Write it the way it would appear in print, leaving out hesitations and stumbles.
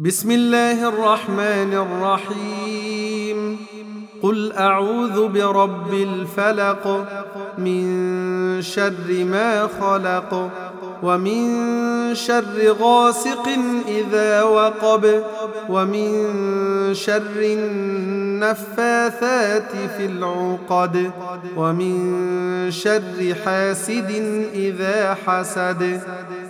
بسم الله الرحمن الرحيم. قل أعوذ برب الفلق من شر ما خلق ومن شر غاسق إذا وقب ومن شر النفاثات في العقد ومن شر حاسد إذا حسد.